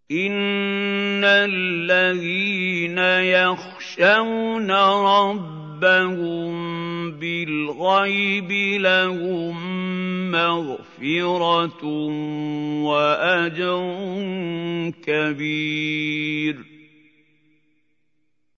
إِنَّ الَّذِينَ يَخْشَوْنَ رَبَّهُم بِالْغَيْبِ لَهُم مَّغْفِرَةٌ وَأَجْرٌ كَبِيرٌ